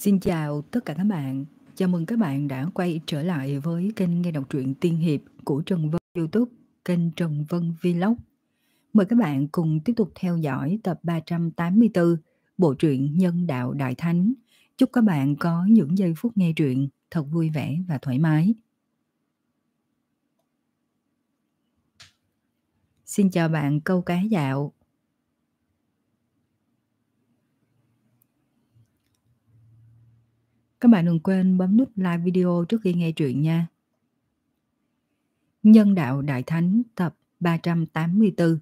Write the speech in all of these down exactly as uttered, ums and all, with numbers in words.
Xin chào tất cả các bạn. Chào mừng các bạn đã quay trở lại với kênh nghe đọc truyện tiên hiệp của Trần Vân YouTube, kênh Trần Vân Vlog. Mời các bạn cùng tiếp tục theo dõi tập ba trăm tám mươi tư bộ truyện Nhân Đạo Đại Thánh. Chúc các bạn có những giây phút nghe truyện thật vui vẻ và thoải mái. Xin chào bạn Câu Cá Dạo. Các bạn đừng quên bấm nút like video trước khi nghe truyện nha. Nhân Đạo Đại Thánh tập ba trăm tám mươi tư.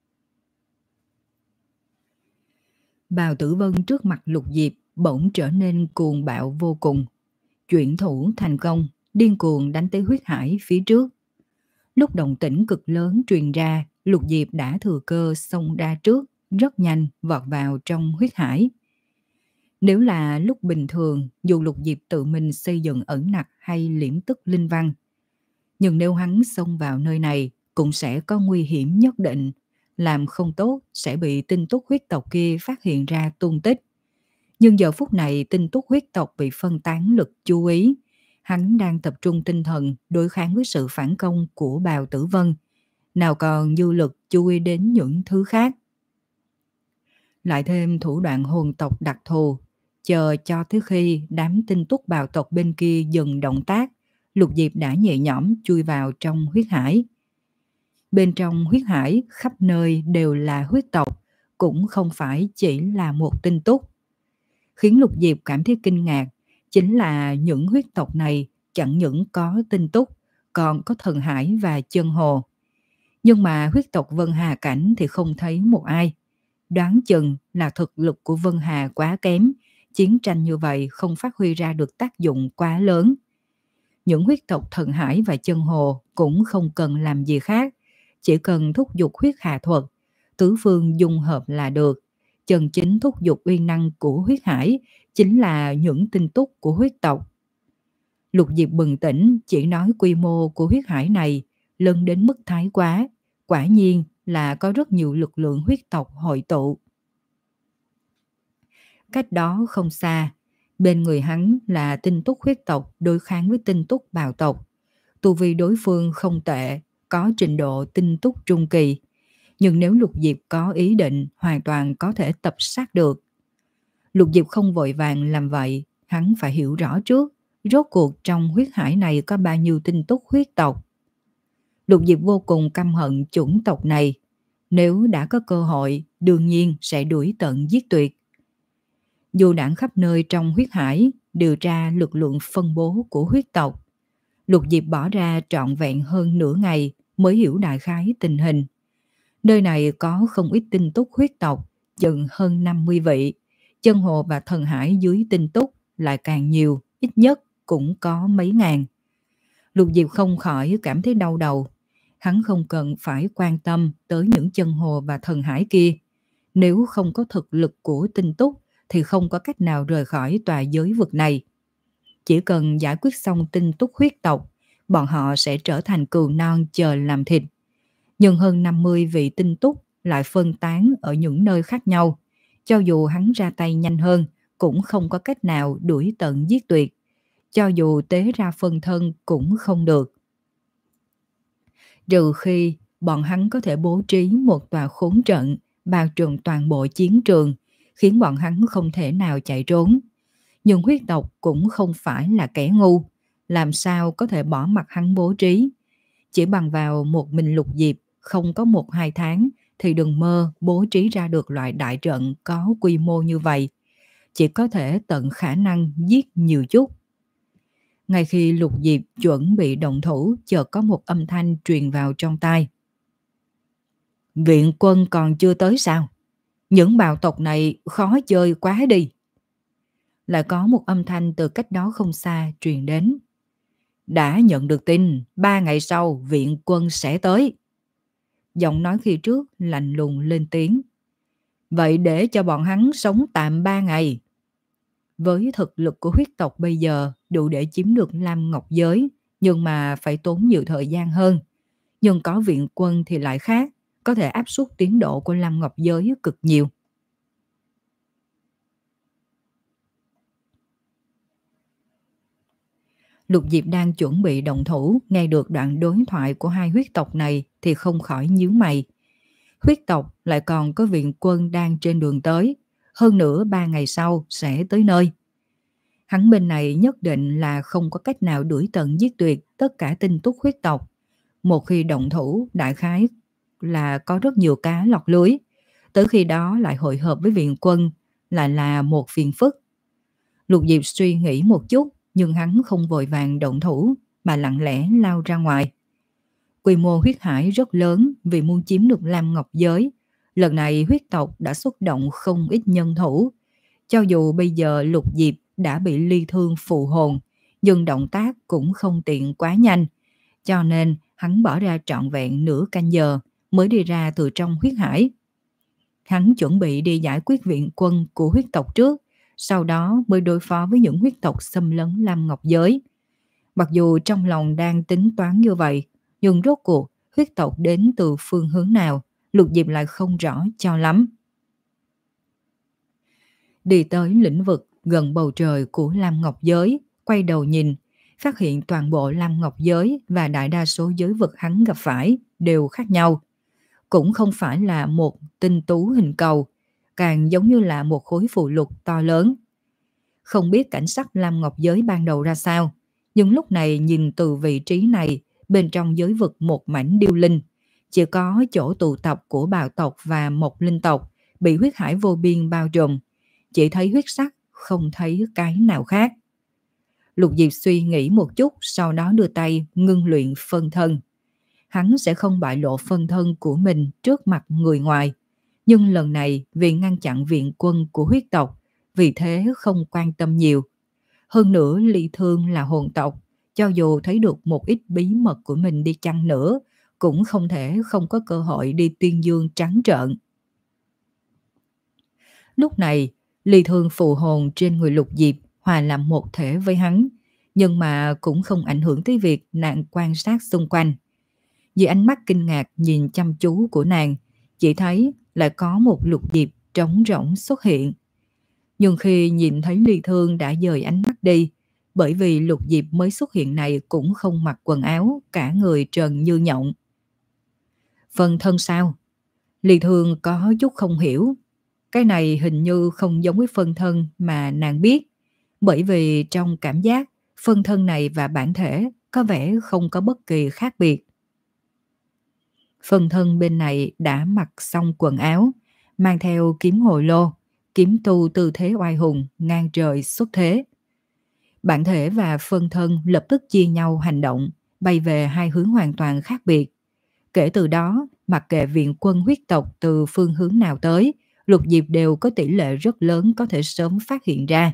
Bào Tử Vân trước mặt Lục Diệp bỗng trở nên cuồng bạo vô cùng. Chuyển thủ thành công, điên cuồng đánh tới huyết hải phía trước. Lúc động tĩnh cực lớn truyền ra, Lục Diệp đã thừa cơ xông ra trước, rất nhanh vọt vào trong huyết hải. Nếu là lúc bình thường, dù Lục Diệp tự mình xây dựng ẩn nặc hay liễm tức linh văn, nhưng nếu hắn xông vào nơi này cũng sẽ có nguy hiểm nhất định, làm không tốt sẽ bị tinh túc huyết tộc kia phát hiện ra tung tích. Nhưng giờ phút này tinh túc huyết tộc bị phân tán lực chú ý, hắn đang tập trung tinh thần đối kháng với sự phản công của Bào Tử Vân, nào còn dư lực chú ý đến những thứ khác. Lại thêm thủ đoạn hồn tộc đặc thù, chờ cho tới khi đám tinh túc bào tộc bên kia dừng động tác, Lục Diệp đã nhẹ nhõm chui vào trong huyết hải. Bên trong huyết hải khắp nơi đều là huyết tộc, cũng không phải chỉ là một tinh túc. Khiến Lục Diệp cảm thấy kinh ngạc chính là những huyết tộc này chẳng những có tinh túc, còn có thần hải và chân hồ. Nhưng mà huyết tộc Vân Hà Cảnh thì không thấy một ai. Đoán chừng là thực lực của Vân Hà quá kém, chiến tranh như vậy không phát huy ra được tác dụng quá lớn. Những huyết tộc thần hải và chân hồ cũng không cần làm gì khác, chỉ cần thúc giục huyết hà thuật, tứ phương dung hợp là được. Chân chính thúc giục uy năng của huyết hải chính là những tinh túc của huyết tộc. Lục Diệp bừng tỉnh, chỉ nói quy mô của huyết hải này lớn đến mức thái quá, quả nhiên là có rất nhiều lực lượng huyết tộc hội tụ. Cách đó không xa, bên người hắn là tinh túc huyết tộc đối kháng với tinh túc bào tộc. Tu vi đối phương không tệ, có trình độ tinh túc trung kỳ. Nhưng nếu Lục Diệp có ý định, hoàn toàn có thể tập sát được. Lục Diệp không vội vàng làm vậy, hắn phải hiểu rõ trước, rốt cuộc trong huyết hải này có bao nhiêu tinh túc huyết tộc. Lục Diệp vô cùng căm hận chủng tộc này, nếu đã có cơ hội, đương nhiên sẽ đuổi tận giết tuyệt. Dù đảng khắp nơi trong huyết hải điều tra lực lượng phân bố của huyết tộc, Lục Diệp bỏ ra trọn vẹn hơn nửa ngày mới hiểu đại khái tình hình. Nơi này có không ít tinh túc huyết tộc, chừng hơn năm mươi vị. Chân hồ và thần hải dưới tinh túc lại càng nhiều, ít nhất cũng có mấy ngàn. Lục Diệp không khỏi cảm thấy đau đầu. Hắn không cần phải quan tâm tới những chân hồ và thần hải kia. Nếu không có thực lực của tinh túc thì không có cách nào rời khỏi tòa giới vực này. Chỉ cần giải quyết xong tinh túc huyết tộc, bọn họ sẽ trở thành cừu non chờ làm thịt. Nhưng hơn năm mươi vị tinh túc lại phân tán ở những nơi khác nhau. Cho dù hắn ra tay nhanh hơn, cũng không có cách nào đuổi tận giết tuyệt. Cho dù tế ra phân thân cũng không được. Trừ khi bọn hắn có thể bố trí một tòa khốn trận bao trùm toàn bộ chiến trường, khiến bọn hắn không thể nào chạy trốn. Nhưng huyết tộc cũng không phải là kẻ ngu, làm sao có thể bỏ mặc hắn bố trí. Chỉ bằng vào một mình Lục Diệp, không có một hai tháng thì đừng mơ bố trí ra được loại đại trận có quy mô như vậy. Chỉ có thể tận khả năng giết nhiều chút. Ngay khi Lục Diệp chuẩn bị động thủ, chợt có một âm thanh truyền vào trong tai. Viện quân còn chưa tới sao? Những bào tộc này khó chơi quá đi. Lại có một âm thanh từ cách đó không xa truyền đến. Đã nhận được tin, ba ngày sau viện quân sẽ tới. Giọng nói khi trước lạnh lùng lên tiếng. Vậy để cho bọn hắn sống tạm ba ngày. Với thực lực của huyết tộc bây giờ đủ để chiếm được Lam Ngọc Giới, nhưng mà phải tốn nhiều thời gian hơn. Nhưng có viện quân thì lại khác, có thể áp suất tiến độ của Lam Ngọc Giới cực nhiều. Lục Diệp đang chuẩn bị động thủ, nghe được đoạn đối thoại của hai huyết tộc này thì không khỏi nhíu mày. Huyết tộc lại còn có viện quân đang trên đường tới, hơn nữa ba ngày sau sẽ tới nơi. Hắn bên này nhất định là không có cách nào đuổi tận giết tuyệt tất cả tinh túc huyết tộc. Một khi động thủ, đại khái là có rất nhiều cá lọt lưới. Tới khi đó lại hội hợp với viện quân lại là một phiền phức. Lục Diệp suy nghĩ một chút, nhưng hắn không vội vàng động thủ mà lặng lẽ lao ra ngoài. Quy mô huyết hải rất lớn vì muốn chiếm được Lam Ngọc Giới. Lần này huyết tộc đã xuất động không ít nhân thủ. Cho dù bây giờ Lục Diệp đã bị ly thương phụ hồn, nhưng động tác cũng không tiện quá nhanh. Cho nên hắn bỏ ra trọn vẹn nửa canh giờ mới đi ra từ trong huyết hải. Hắn chuẩn bị đi giải quyết viện quân của huyết tộc trước, sau đó mới đối phó với những huyết tộc xâm lấn Lam Ngọc Giới. Mặc dù trong lòng đang tính toán như vậy, nhưng rốt cuộc huyết tộc đến từ phương hướng nào, Lục Diệp lại không rõ cho lắm. Đi tới lĩnh vực gần bầu trời của Lam Ngọc Giới, quay đầu nhìn, phát hiện toàn bộ Lam Ngọc Giới và đại đa số giới vực hắn gặp phải đều khác nhau. Cũng không phải là một tinh tú hình cầu, càng giống như là một khối phù lục to lớn. Không biết cảnh sắc Lam Ngọc Giới ban đầu ra sao, nhưng lúc này nhìn từ vị trí này, bên trong giới vực một mảnh điêu linh, chỉ có chỗ tụ tập của bào tộc và mộc linh tộc bị huyết hải vô biên bao trùm, chỉ thấy huyết sắc, không thấy cái nào khác. Lục Diệp suy nghĩ một chút, sau đó đưa tay ngưng luyện phân thân. Hắn sẽ không bại lộ phân thân của mình trước mặt người ngoài, nhưng lần này vì ngăn chặn viện quân của huyết tộc, vì thế không quan tâm nhiều. Hơn nữa Ly Thương là hồn tộc, cho dù thấy được một ít bí mật của mình đi chăng nữa, cũng không thể không có cơ hội đi tuyên dương trắng trợn. Lúc này, Ly Thương phù hồn trên người Lục Diệp hòa làm một thể với hắn, nhưng mà cũng không ảnh hưởng tới việc nàng quan sát xung quanh. Vì ánh mắt kinh ngạc nhìn chăm chú của nàng, chỉ thấy lại có một Lục Diệp trống rỗng xuất hiện. Nhưng khi nhìn thấy Ly Thương đã dời ánh mắt đi, bởi vì Lục Diệp mới xuất hiện này cũng không mặc quần áo, cả người trần như nhộng. Phân thân sao? Ly Thương có chút không hiểu. Cái này hình như không giống với phân thân mà nàng biết, bởi vì trong cảm giác phân thân này và bản thể có vẻ không có bất kỳ khác biệt. Phân thân bên này đã mặc xong quần áo, mang theo kiếm hồ lô, kiếm tu tư thế oai hùng, ngang trời xuất thế. Bản thể và phân thân lập tức chia nhau hành động, bay về hai hướng hoàn toàn khác biệt. Kể từ đó, mặc kệ viện quân huyết tộc từ phương hướng nào tới, Lục Diệp đều có tỷ lệ rất lớn có thể sớm phát hiện ra.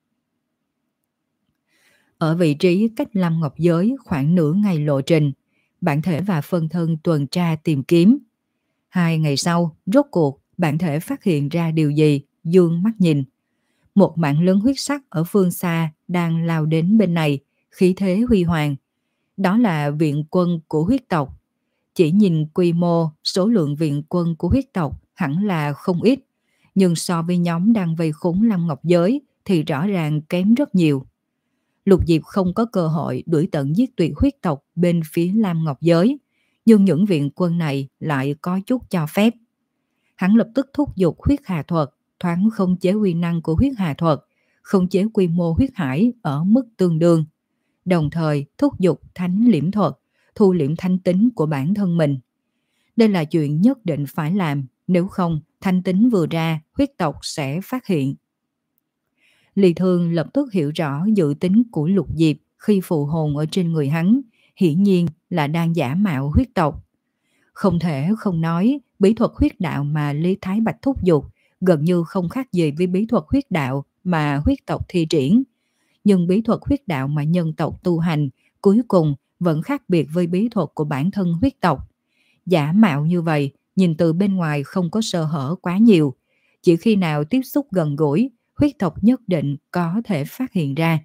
Ở vị trí cách Lam Ngọc Giới khoảng nửa ngày lộ trình, bản thể và phân thân tuần tra tìm kiếm. Hai ngày sau, rốt cuộc, bản thể phát hiện ra điều gì, dương mắt nhìn. Một mảng lớn huyết sắc ở phương xa đang lao đến bên này, khí thế huy hoàng. Đó là viện quân của huyết tộc. Chỉ nhìn quy mô, số lượng viện quân của huyết tộc hẳn là không ít, nhưng so với nhóm đang vây khốn Lam Ngọc Giới thì rõ ràng kém rất nhiều. Lục Diệp không có cơ hội đuổi tận giết tuyệt huyết tộc bên phía Lam Ngọc Giới, nhưng những viện quân này lại có chút cho phép. Hắn lập tức thúc giục huyết hà thuật, thoáng không chế uy năng của huyết hà thuật, không chế quy mô huyết hải ở mức tương đương, đồng thời thúc giục thánh liễm thuật, thu liễm thanh tính của bản thân mình. Đây là chuyện nhất định phải làm, nếu không thanh tính vừa ra huyết tộc sẽ phát hiện. Ly Thương lập tức hiểu rõ dự tính của Lục Diệp khi phụ hồn ở trên người hắn, hiển nhiên là đang giả mạo huyết tộc. Không thể không nói, bí thuật huyết đạo mà Lý Thái Bạch thúc giục gần như không khác gì với bí thuật huyết đạo mà huyết tộc thi triển. Nhưng bí thuật huyết đạo mà nhân tộc tu hành cuối cùng vẫn khác biệt với bí thuật của bản thân huyết tộc. Giả mạo như vậy, nhìn từ bên ngoài không có sơ hở quá nhiều. Chỉ khi nào tiếp xúc gần gũi, huyết tộc nhất định có thể phát hiện ra.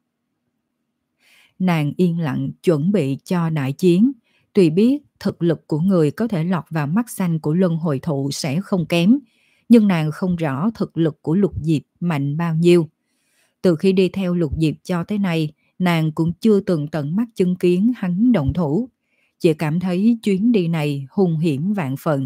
Nàng yên lặng chuẩn bị cho đại chiến. Tuy biết thực lực của người có thể lọt vào mắt xanh của luân hồi thụ sẽ không kém, nhưng nàng không rõ thực lực của Lục Diệp mạnh bao nhiêu. Từ khi đi theo Lục Diệp cho tới nay, nàng cũng chưa từng tận mắt chứng kiến hắn động thủ, chỉ cảm thấy chuyến đi này hung hiểm vạn phần.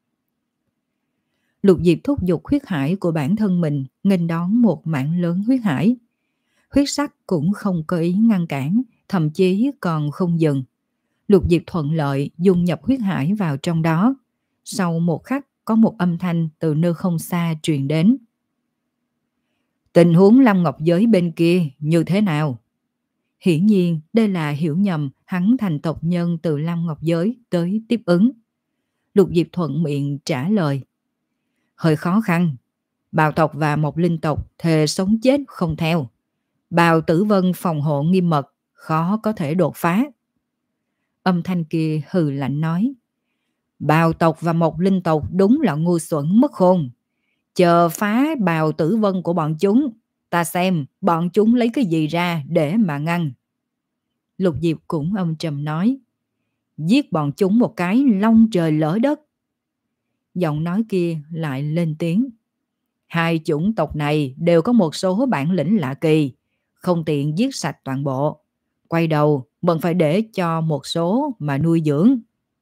Lục Diệp thúc giục huyết hải của bản thân mình nghênh đón một mảng lớn huyết hải. Huyết sắc cũng không có ý ngăn cản, thậm chí còn không dừng. Lục Diệp thuận lợi dung nhập huyết hải vào trong đó. Sau một khắc có một âm thanh từ nơi không xa truyền đến. Tình huống Lâm Ngọc Giới bên kia như thế nào? Hiển nhiên đây là hiểu nhầm hắn thành tộc nhân từ Lâm Ngọc Giới tới tiếp ứng. Lục Diệp thuận miệng trả lời. Hơi khó khăn. Bào tộc và một linh tộc thề sống chết không theo. Bào Tử Vân phòng hộ nghiêm mật, khó có thể đột phá. Âm thanh kia hừ lạnh nói. Bào tộc và một linh tộc đúng là ngu xuẩn mất khôn. Chờ phá Bào Tử Vân của bọn chúng, ta xem bọn chúng lấy cái gì ra để mà ngăn. Lục Diệp cũng âm trầm nói. Giết bọn chúng một cái long trời lỡ đất. Giọng nói kia lại lên tiếng. Hai chủng tộc này đều có một số bản lĩnh lạ kỳ, không tiện giết sạch toàn bộ. Quay đầu vẫn phải để cho một số mà nuôi dưỡng.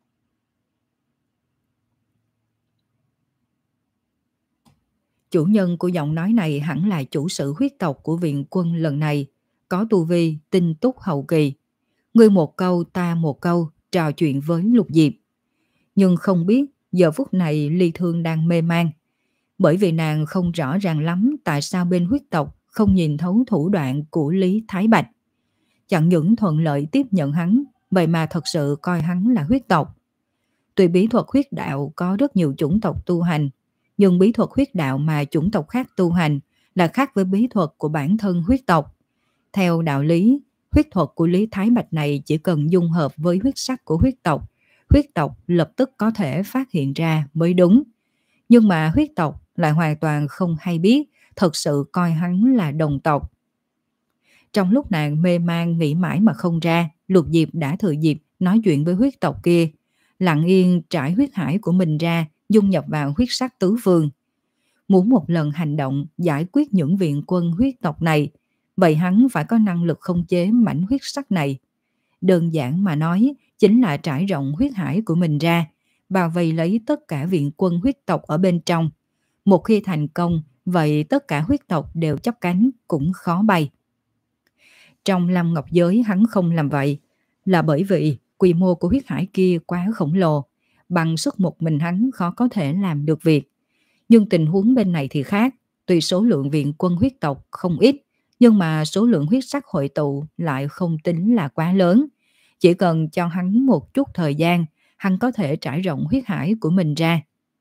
Chủ nhân của giọng nói này hẳn là chủ sự huyết tộc của viện quân lần này, có tu vi tinh túc hậu kỳ. Ngươi một câu ta một câu trò chuyện với Lục Diệp. Nhưng không biết giờ phút này Ly Thương đang mê man, bởi vì nàng không rõ ràng lắm tại sao bên huyết tộc không nhìn thấu thủ đoạn của Lý Thái Bạch. Chẳng những thuận lợi tiếp nhận hắn, vậy mà thật sự coi hắn là huyết tộc. Tuy bí thuật huyết đạo có rất nhiều chủng tộc tu hành, nhưng bí thuật huyết đạo mà chủng tộc khác tu hành là khác với bí thuật của bản thân huyết tộc. Theo đạo lý, huyết thuật của Lý Thái Bạch này chỉ cần dung hợp với huyết sắc của huyết tộc, huyết tộc lập tức có thể phát hiện ra mới đúng. Nhưng mà huyết tộc lại hoàn toàn không hay biết, thật sự coi hắn là đồng tộc. Trong lúc nàng mê man nghĩ mãi mà không ra, Lục Diệp đã thừa dịp nói chuyện với huyết tộc kia, lặng yên trải huyết hải của mình ra, dung nhập vào huyết sắc tứ phương. Muốn một lần hành động giải quyết những viện quân huyết tộc này, vậy hắn phải có năng lực khống chế mảnh huyết sắc này. Đơn giản mà nói, chính là trải rộng huyết hải của mình ra, bao vây lấy tất cả viện quân huyết tộc ở bên trong. Một khi thành công, vậy tất cả huyết tộc đều chắp cánh cũng khó bay. Trong Lâm Ngọc Giới hắn không làm vậy, là bởi vì quy mô của huyết hải kia quá khổng lồ, bằng sức một mình hắn khó có thể làm được việc. Nhưng tình huống bên này thì khác, tuy số lượng viện quân huyết tộc không ít, nhưng mà số lượng huyết sắc hội tụ lại không tính là quá lớn. Chỉ cần cho hắn một chút thời gian, hắn có thể trải rộng huyết hải của mình ra.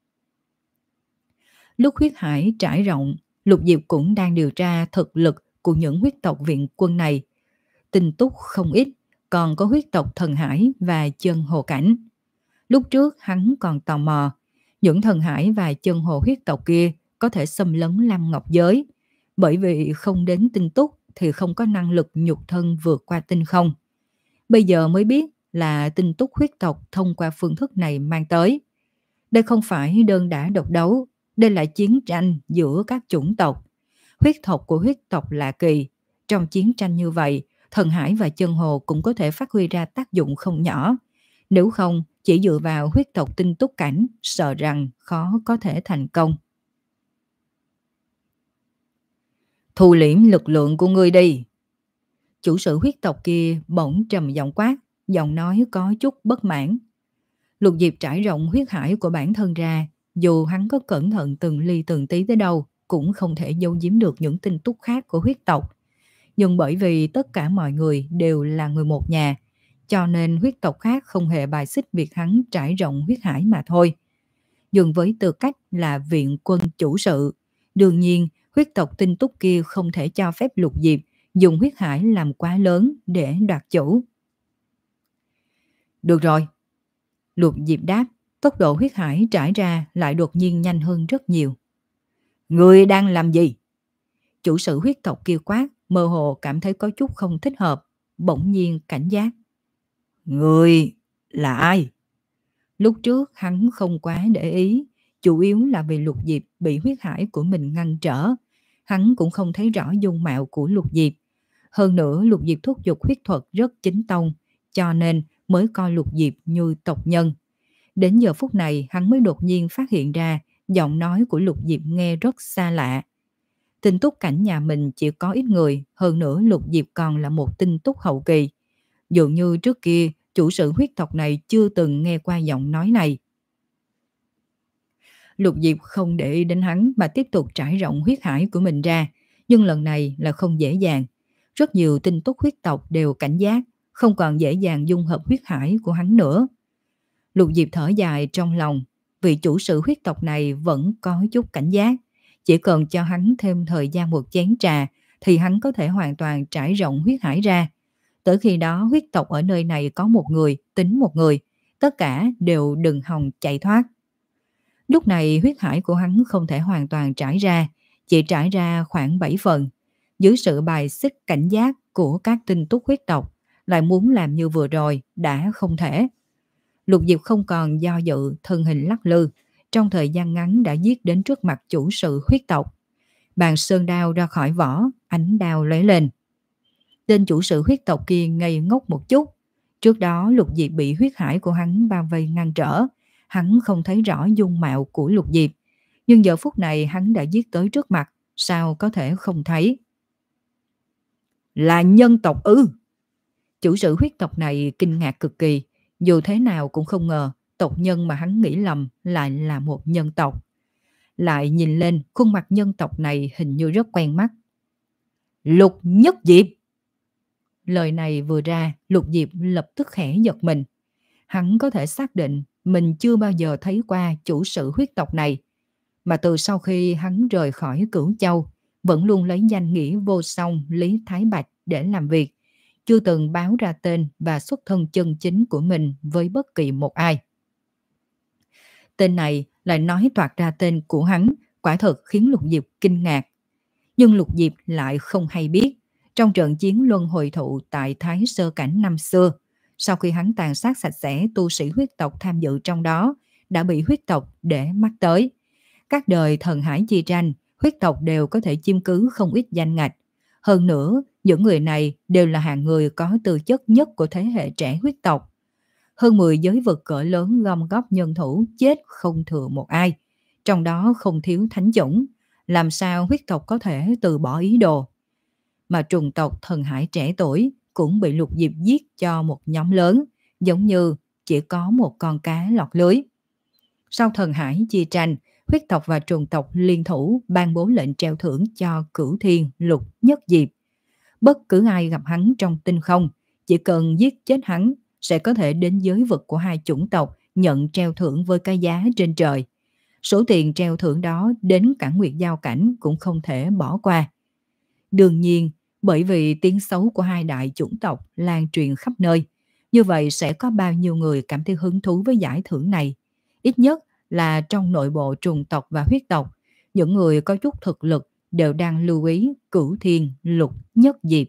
Lúc huyết hải trải rộng, Lục Diệp cũng đang điều tra thực lực của những huyết tộc viện quân này. Tinh túc không ít, còn có huyết tộc thần hải và chân hồ cảnh. Lúc trước hắn còn tò mò, những thần hải và chân hồ huyết tộc kia có thể xâm lấn Lâm Ngọc Giới, bởi vì không đến tinh túc thì không có năng lực nhục thân vượt qua tinh không. Bây giờ mới biết là tinh túc huyết tộc thông qua phương thức này mang tới. Đây không phải đơn đả độc đấu, đây là chiến tranh giữa các chủng tộc. Huyết tộc của huyết tộc lạ kỳ. Trong chiến tranh như vậy, thần hải và chân hồ cũng có thể phát huy ra tác dụng không nhỏ. Nếu không, chỉ dựa vào huyết tộc tinh túc cảnh, sợ rằng khó có thể thành công. Thu liễm lực lượng của ngươi đi. Chủ sự huyết tộc kia bỗng trầm giọng quát, giọng nói có chút bất mãn. Lục Diệp trải rộng huyết hải của bản thân ra, dù hắn có cẩn thận từng ly từng tí tới đâu, cũng không thể giấu giếm được những tin tức khác của huyết tộc. Nhưng bởi vì tất cả mọi người đều là người một nhà, cho nên huyết tộc khác không hề bài xích việc hắn trải rộng huyết hải mà thôi. Dường với tư cách là viện quân chủ sự, đương nhiên huyết tộc tinh túc kia không thể cho phép Lục Diệp dùng huyết hải làm quá lớn để đoạt chủ. Được rồi. Lục Diệp đáp, tốc độ huyết hải trải ra lại đột nhiên nhanh hơn rất nhiều. Ngươi đang làm gì? Chủ sự huyết tộc kia quát, mơ hồ cảm thấy có chút không thích hợp, bỗng nhiên cảnh giác. Ngươi là ai? Lúc trước hắn không quá để ý, chủ yếu là vì Lục Diệp bị huyết hải của mình ngăn trở. Hắn cũng không thấy rõ dung mạo của Lục Diệp. Hơn nữa Lục Diệp thúc giục huyết thuật rất chính tông, cho nên mới coi Lục Diệp như tộc nhân. Đến giờ phút này hắn mới đột nhiên phát hiện ra giọng nói của Lục Diệp nghe rất xa lạ. Tinh túc cảnh nhà mình chỉ có ít người, hơn nữa Lục Diệp còn là một tinh túc hậu kỳ. Dường như trước kia chủ sự huyết tộc này chưa từng nghe qua giọng nói này. Lục Diệp không để ý đến hắn mà tiếp tục trải rộng huyết hải của mình ra, nhưng lần này là không dễ dàng. Rất nhiều tinh túc huyết tộc đều cảnh giác, không còn dễ dàng dung hợp huyết hải của hắn nữa. Lục Diệp thở dài trong lòng, vị chủ sự huyết tộc này vẫn có chút cảnh giác. Chỉ cần cho hắn thêm thời gian một chén trà thì hắn có thể hoàn toàn trải rộng huyết hải ra. Tới khi đó huyết tộc ở nơi này có một người, tính một người, tất cả đều đừng hòng chạy thoát. Lúc này huyết hải của hắn không thể hoàn toàn trải ra, chỉ trải ra khoảng bảy phần. Dưới sự bài xích cảnh giác của các tinh túc huyết tộc, lại muốn làm như vừa rồi đã không thể. Lục Diệp không còn do dự, thân hình lắc lư, trong thời gian ngắn đã giết đến trước mặt chủ sự huyết tộc. Bàn sơn đao ra khỏi vỏ, ánh đao lóe lên. Tên chủ sự huyết tộc kia ngây ngốc một chút. Trước đó Lục Diệp bị huyết hải của hắn bao vây ngăn trở, hắn không thấy rõ dung mạo của Lục Diệp. Nhưng giờ phút này hắn đã giết tới trước mặt, sao có thể không thấy? Là nhân tộc ư? Chủ sự huyết tộc này kinh ngạc cực kỳ, dù thế nào cũng không ngờ tộc nhân mà hắn nghĩ lầm lại là một nhân tộc. Lại nhìn lên khuôn mặt nhân tộc này hình như rất quen mắt. Lục Nhất Diệp! Lời này vừa ra, Lục Diệp lập tức khẽ giật mình. Hắn có thể xác định mình chưa bao giờ thấy qua chủ sự huyết tộc này. Mà từ sau khi hắn rời khỏi Cửu Châu, vẫn luôn lấy danh nghĩa vô song Lý Thái Bạch để làm việc, chưa từng báo ra tên và xuất thân chân chính của mình với bất kỳ một ai. Tên này lại nói toạc ra tên của hắn, quả thật khiến Lục Diệp kinh ngạc. Nhưng Lục Diệp lại không hay biết, trong trận chiến luân hồi thụ tại Thái Sơ Cảnh năm xưa, sau khi hắn tàn sát sạch sẽ tu sĩ huyết tộc tham dự trong đó, đã bị huyết tộc để mắt tới. Các đời thần hải chi tranh, huyết tộc đều có thể chiếm cứ không ít danh ngạch. Hơn nữa, những người này đều là hạng người có tư chất nhất của thế hệ trẻ huyết tộc. Hơn mười giới vực cỡ lớn gom góp nhân thủ chết không thừa một ai, trong đó không thiếu thánh chủng. Làm sao huyết tộc có thể từ bỏ ý đồ? Mà trùng tộc thần hải trẻ tuổi cũng bị Lục Diệp giết cho một nhóm lớn, giống như chỉ có một con cá lọt lưới. Sau thần hải chia tranh, huyết tộc và trùng tộc liên thủ ban bố lệnh treo thưởng cho Cửu Thiên Lục Nhất Diệp. Bất cứ ai gặp hắn trong tinh không, chỉ cần giết chết hắn sẽ có thể đến giới vực của hai chủng tộc nhận treo thưởng với cái giá trên trời. Số tiền treo thưởng đó đến cả Nguyệt Giao Cảnh cũng không thể bỏ qua. Đương nhiên, bởi vì tiếng xấu của hai đại chủng tộc lan truyền khắp nơi, như vậy sẽ có bao nhiêu người cảm thấy hứng thú với giải thưởng này. Ít nhất là trong nội bộ trùng tộc và huyết tộc, những người có chút thực lực đều đang lưu ý Cửu Thiên Lục Nhất Diệp.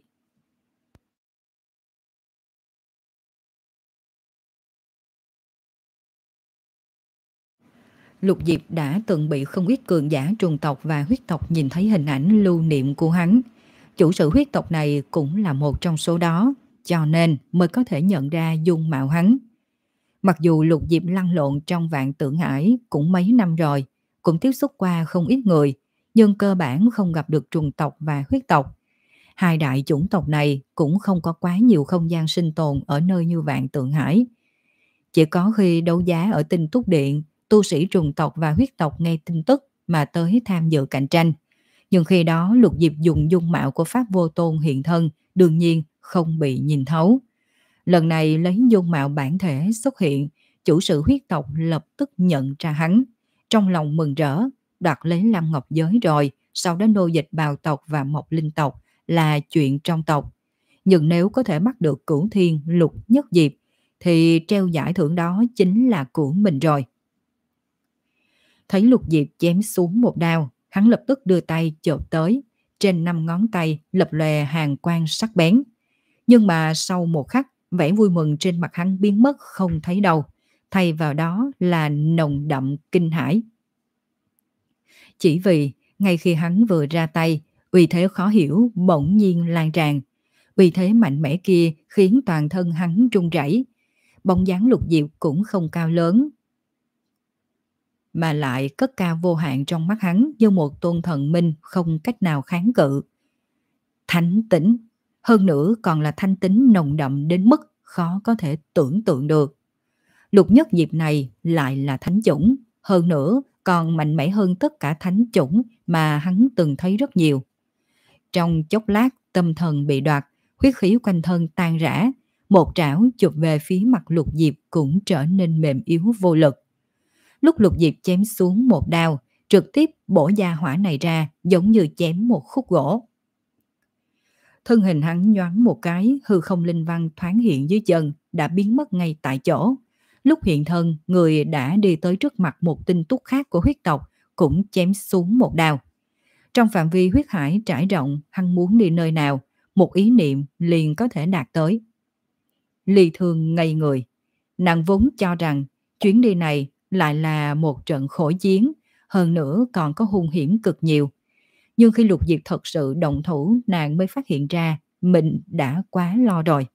Lục Diệp đã từng bị không ít cường giả trùng tộc và huyết tộc nhìn thấy hình ảnh lưu niệm của hắn. Chủ sự huyết tộc này cũng là một trong số đó, cho nên mới có thể nhận ra dung mạo hắn. Mặc dù Lục Diệp lăn lộn trong vạn tượng hải cũng mấy năm rồi, cũng tiếp xúc qua không ít người, nhưng cơ bản không gặp được trùng tộc và huyết tộc. Hai đại chủng tộc này cũng không có quá nhiều không gian sinh tồn ở nơi như vạn tượng hải. Chỉ có khi đấu giá ở Tinh Túc Điện, tu sĩ trùng tộc và huyết tộc nghe tin tức mà tới tham dự cạnh tranh. Nhưng khi đó Lục Diệp dùng dung mạo của Pháp Vô Tôn hiện thân, đương nhiên không bị nhìn thấu. Lần này lấy dung mạo bản thể xuất hiện, chủ sự huyết tộc lập tức nhận ra hắn. Trong lòng mừng rỡ, đoạt lấy Lam Ngọc Giới rồi, sau đó nô dịch bào tộc và Mộc Linh tộc là chuyện trong tộc. Nhưng nếu có thể bắt được Cửu Thiên Lục Nhất Diệp, thì treo giải thưởng đó chính là của mình rồi. Thấy Lục Diệp chém xuống một đao, hắn lập tức đưa tay chộp tới, trên năm ngón tay lập lòe hàn quang sắc bén. Nhưng mà sau một khắc, vẻ vui mừng trên mặt hắn biến mất không thấy đâu, thay vào đó là nồng đậm kinh hãi. Chỉ vì ngay khi hắn vừa ra tay, uy thế khó hiểu bỗng nhiên lan tràn. Uy thế mạnh mẽ kia khiến toàn thân hắn run rẩy. Bóng dáng Lục Diệp cũng không cao lớn, mà lại cất cao vô hạn trong mắt hắn như một tôn thần minh không cách nào kháng cự. Thánh tính, hơn nữa còn là thanh tính nồng đậm đến mức khó có thể tưởng tượng được. Lục Nhất Diệp này lại là thánh chủng, hơn nữa còn mạnh mẽ hơn tất cả thánh chủng mà hắn từng thấy rất nhiều. Trong chốc lát tâm thần bị đoạt, huyết khí quanh thân tan rã, một trảo chụp về phía mặt Lục Diệp cũng trở nên mềm yếu vô lực. Lúc Lục Diệp chém xuống một đao, trực tiếp bổ da hỏa này ra giống như chém một khúc gỗ. Thân hình hắn nhoáng một cái, hư không linh văn thoáng hiện dưới chân, đã biến mất ngay tại chỗ. Lúc hiện thân, người đã đi tới trước mặt một tinh túc khác của huyết tộc, cũng chém xuống một đao. Trong phạm vi huyết hải trải rộng, hắn muốn đi nơi nào, một ý niệm liền có thể đạt tới. Ly Thương ngây người. Nàng vốn cho rằng chuyến đi này lại là một trận khổ chiến, hơn nữa còn có hung hiểm cực nhiều. Nhưng khi Lục Diệp thật sự động thủ, nàng mới phát hiện ra mình đã quá lo rồi.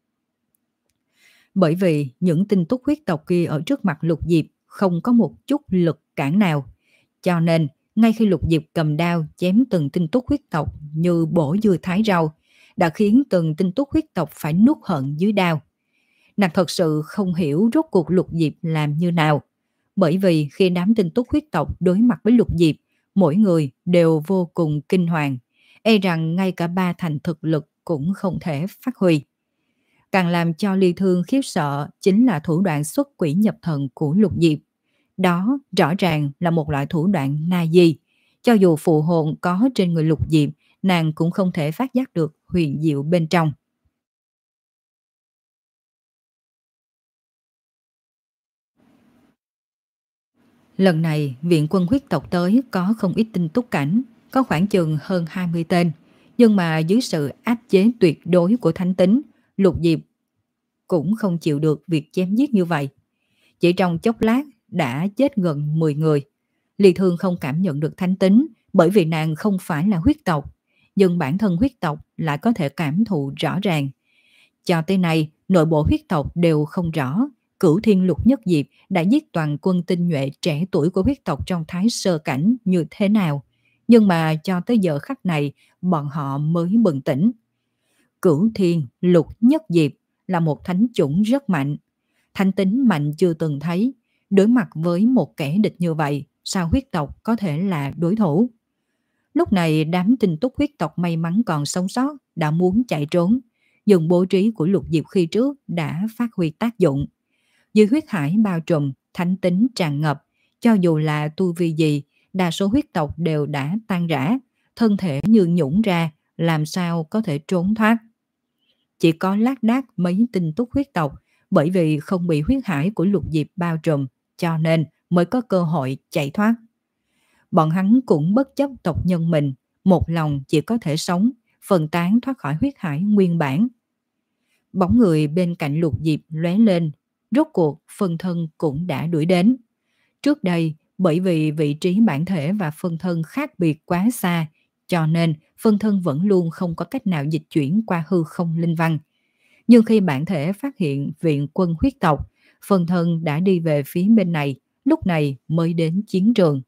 Bởi vì những tinh túc huyết tộc kia ở trước mặt Lục Diệp không có một chút lực cản nào. Cho nên, ngay khi Lục Diệp cầm đao chém từng tinh túc huyết tộc như bổ dưa thái rau, đã khiến từng tinh túc huyết tộc phải nuốt hận dưới đao. Nàng thật sự không hiểu rốt cuộc Lục Diệp làm như nào. Bởi vì khi đám tinh túc huyết tộc đối mặt với Lục Diệp, mỗi người đều vô cùng kinh hoàng, e rằng ngay cả ba thành thực lực cũng không thể phát huy. Càng làm cho Ly Thương khiếp sợ chính là thủ đoạn xuất quỷ nhập thần của Lục Diệp. Đó rõ ràng là một loại thủ đoạn na di. Cho dù phù hồn có trên người Lục Diệp, nàng cũng không thể phát giác được huyền diệu bên trong. Lần này, viện quân huyết tộc tới có không ít tinh túc cảnh, có khoảng chừng hơn hai mươi tên. Nhưng mà dưới sự áp chế tuyệt đối của thánh tính, Lục Diệp cũng không chịu được việc chém giết như vậy. Chỉ trong chốc lát đã chết gần mười người. Ly Thương không cảm nhận được thánh tính bởi vì nàng không phải là huyết tộc, nhưng bản thân huyết tộc lại có thể cảm thụ rõ ràng. Cho tới nay, nội bộ huyết tộc đều không rõ Cửu Thiên Lục Nhất Diệp đã giết toàn quân tinh nhuệ trẻ tuổi của huyết tộc trong thái sơ cảnh như thế nào. Nhưng mà cho tới giờ khắc này, bọn họ mới bừng tỉnh. Cửu Thiên Lục Nhất Diệp là một thánh chủng rất mạnh. Thánh tính mạnh chưa từng thấy. Đối mặt với một kẻ địch như vậy, sao huyết tộc có thể là đối thủ? Lúc này đám tinh túc huyết tộc may mắn còn sống sót đã muốn chạy trốn. Nhưng bố trí của Lục Diệp khi trước đã phát huy tác dụng. Dưới huyết hải bao trùm, thánh tính tràn ngập. Cho dù là tu vi gì, đa số huyết tộc đều đã tan rã. Thân thể như nhũn ra, làm sao có thể trốn thoát. Chỉ có lác đác mấy tinh túc huyết tộc, bởi vì không bị huyết hải của Lục Diệp bao trùm, cho nên mới có cơ hội chạy thoát. Bọn hắn cũng bất chấp tộc nhân mình, một lòng chỉ có thể sống, phân tán thoát khỏi huyết hải nguyên bản. Bóng người bên cạnh Lục Diệp lóe lên, rốt cuộc phân thân cũng đã đuổi đến. Trước đây, bởi vì vị trí bản thể và phân thân khác biệt quá xa, cho nên phân thân vẫn luôn không có cách nào dịch chuyển qua hư không linh văn. Nhưng khi bản thể phát hiện viện quân huyết tộc, phân thân đã đi về phía bên này, lúc này mới đến chiến trường.